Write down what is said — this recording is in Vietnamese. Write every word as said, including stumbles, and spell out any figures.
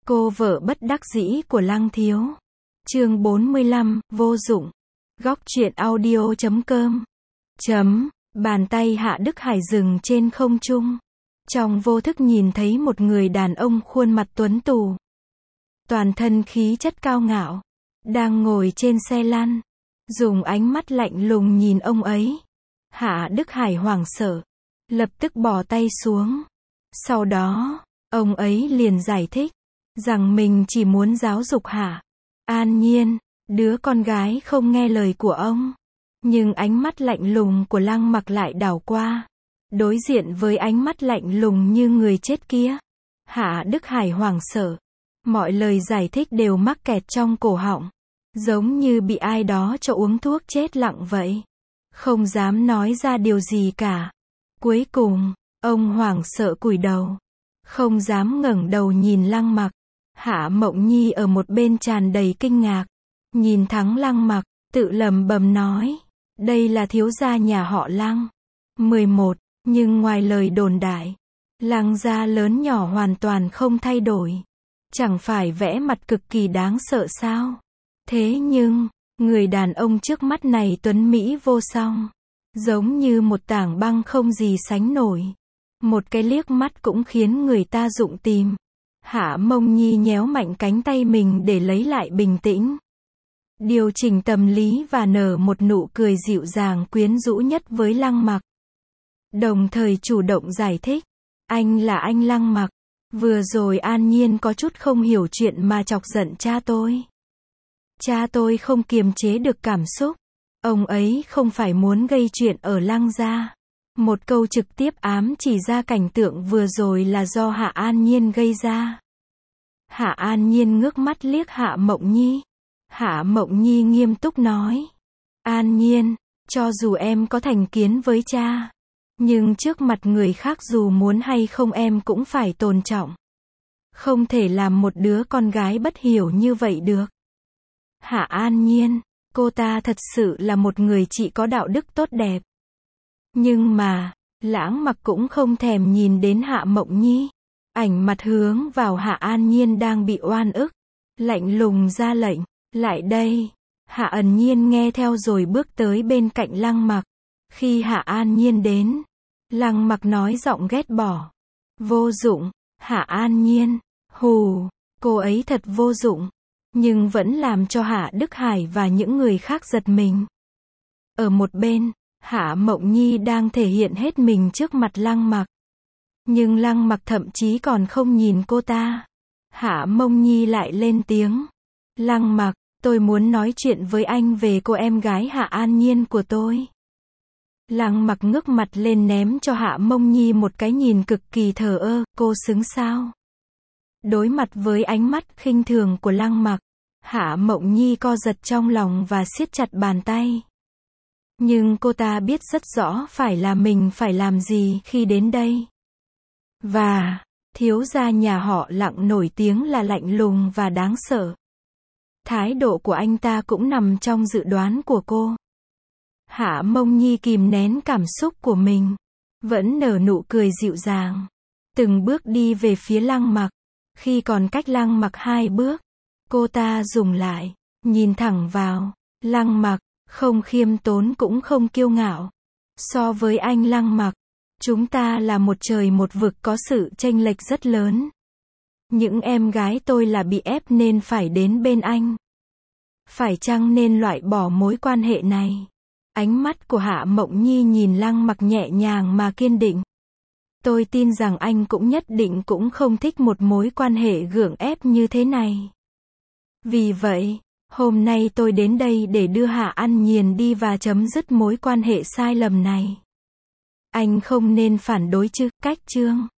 Cô vợ bất đắc dĩ của Lăng Thiếu. Chương bốn mươi lăm, vô dụng. Góc truyện audio chấm com. Chấm, bàn tay Hạ Đức Hải dừng trên không trung. Trong vô thức nhìn thấy một người đàn ông khuôn mặt tuấn tú. Toàn thân khí chất cao ngạo. Đang ngồi trên xe lăn. Dùng ánh mắt lạnh lùng nhìn ông ấy. Hạ Đức Hải hoảng sợ. Lập tức bỏ tay xuống. Sau đó, ông ấy liền giải thích. Rằng mình chỉ muốn giáo dục Hạ An Nhiên, đứa con gái không nghe lời của ông. Nhưng ánh mắt lạnh lùng của Lăng Mặc lại đảo qua. Đối diện với ánh mắt lạnh lùng như người chết kia. Hạ Đức Hải hoảng sợ. Mọi lời giải thích đều mắc kẹt trong cổ họng. Giống như bị ai đó cho uống thuốc chết lặng vậy. Không dám nói ra điều gì cả. Cuối cùng, ông hoảng sợ cúi đầu. Không dám ngẩng đầu nhìn Lăng Mặc. Hạ Mộng Nhi ở một bên tràn đầy kinh ngạc. Nhìn thẳng Lăng Mặc, tự lẩm bẩm nói. Đây là thiếu gia nhà họ Lăng. mười một, nhưng ngoài lời đồn đại, Lăng gia lớn nhỏ hoàn toàn không thay đổi. Chẳng phải vẽ mặt cực kỳ đáng sợ sao? Thế nhưng, người đàn ông trước mắt này tuấn mỹ vô song. Giống như một tảng băng không gì sánh nổi. Một cái liếc mắt cũng khiến người ta rụng tim. Hạ Mông Nhi nhéo mạnh cánh tay mình để lấy lại bình tĩnh. Điều chỉnh tâm lý và nở một nụ cười dịu dàng quyến rũ nhất với Lăng Mặc. Đồng thời chủ động giải thích. Anh là anh Lăng Mặc. Vừa rồi An Nhiên có chút không hiểu chuyện mà chọc giận cha tôi. Cha tôi không kiềm chế được cảm xúc. Ông ấy không phải muốn gây chuyện ở Lăng gia. Một câu trực tiếp ám chỉ ra cảnh tượng vừa rồi là do Hạ An Nhiên gây ra. Hạ An Nhiên ngước mắt liếc Hạ Mộng Nhi. Hạ Mộng Nhi nghiêm túc nói. An Nhiên, cho dù em có thành kiến với cha, nhưng trước mặt người khác dù muốn hay không em cũng phải tôn trọng. Không thể làm một đứa con gái bất hiểu như vậy được. Hạ An Nhiên, cô ta thật sự là một người chị có đạo đức tốt đẹp. Nhưng mà, Lãng Mặc cũng không thèm nhìn đến Hạ Mộng Nhi. Ảnh mặt hướng vào Hạ An Nhiên đang bị oan ức. Lạnh lùng ra lệnh, lại đây. Hạ Ẩn Nhiên nghe theo rồi bước tới bên cạnh Lăng Mặc. Khi Hạ An Nhiên đến, Lăng Mặc nói giọng ghét bỏ. Vô dụng, Hạ An Nhiên, hù, cô ấy thật vô dụng. Nhưng vẫn làm cho Hạ Đức Hải và những người khác giật mình. Ở một bên, Hạ Mộng Nhi đang thể hiện hết mình trước mặt Lăng Mặc. Nhưng Lăng Mặc thậm chí còn không nhìn cô ta. Hạ Mông Nhi lại lên tiếng. Lăng Mặc, tôi muốn nói chuyện với anh về cô em gái Hạ An Nhiên của tôi. Lăng Mặc ngước mặt lên ném cho Hạ Mông Nhi một cái nhìn cực kỳ thờ ơ, cô xứng sao? Đối mặt với ánh mắt khinh thường của Lăng Mặc, Hạ Mộng Nhi co giật trong lòng và siết chặt bàn tay. Nhưng cô ta biết rất rõ phải là mình phải làm gì khi đến đây. Và, thiếu gia nhà họ Lặng nổi tiếng là lạnh lùng và đáng sợ. Thái độ của anh ta cũng nằm trong dự đoán của cô. Hạ Mông Nhi kìm nén cảm xúc của mình. Vẫn nở nụ cười dịu dàng. Từng bước đi về phía Lăng Mặc. Khi còn cách Lăng Mặc hai bước, cô ta dừng lại, nhìn thẳng vào Lăng Mặc, không khiêm tốn cũng không kiêu ngạo. So với anh Lăng Mặc, chúng ta là một trời một vực, có sự chênh lệch rất lớn. Những em gái tôi là bị ép nên phải đến bên anh. Phải chăng nên loại bỏ mối quan hệ này? Ánh mắt của Hạ Mộng Nhi nhìn Lăng Mặc nhẹ nhàng mà kiên định. Tôi tin rằng anh cũng nhất định cũng không thích một mối quan hệ gượng ép như thế này. Vì vậy, hôm nay tôi đến đây để đưa Hạ An Nhiên đi và chấm dứt mối quan hệ sai lầm này. Anh không nên phản đối chứ, cách chương.